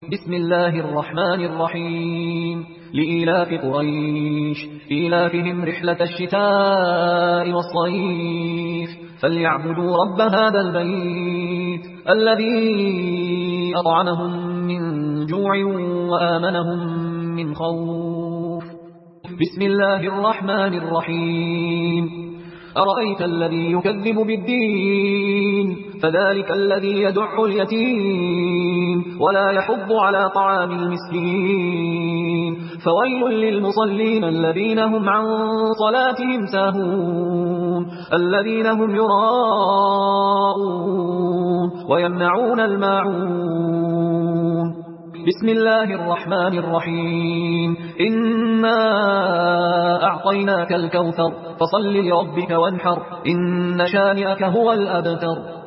بسم الله الرحمن الرحيم لإيلاف قريش إيلافهم رحلة الشتاء والصيف فليعبدوا رب هذا البيت الذي أطعمهم من جوع وآمنهم من خوف. بسم الله الرحمن الرحيم أرأيت الذي يكذب بالدين فذلك الذي يدع اليتيم ولا يحض على طعام المسكين فويل للمصلين الذين هم عن صلاتهم ساهون الذين هم يراءون ويمنعون الماعون. بسم الله الرحمن الرحيم إنا أعطيناك الكوثر فصل لربك وانحر إن شانئك هو الأبتر.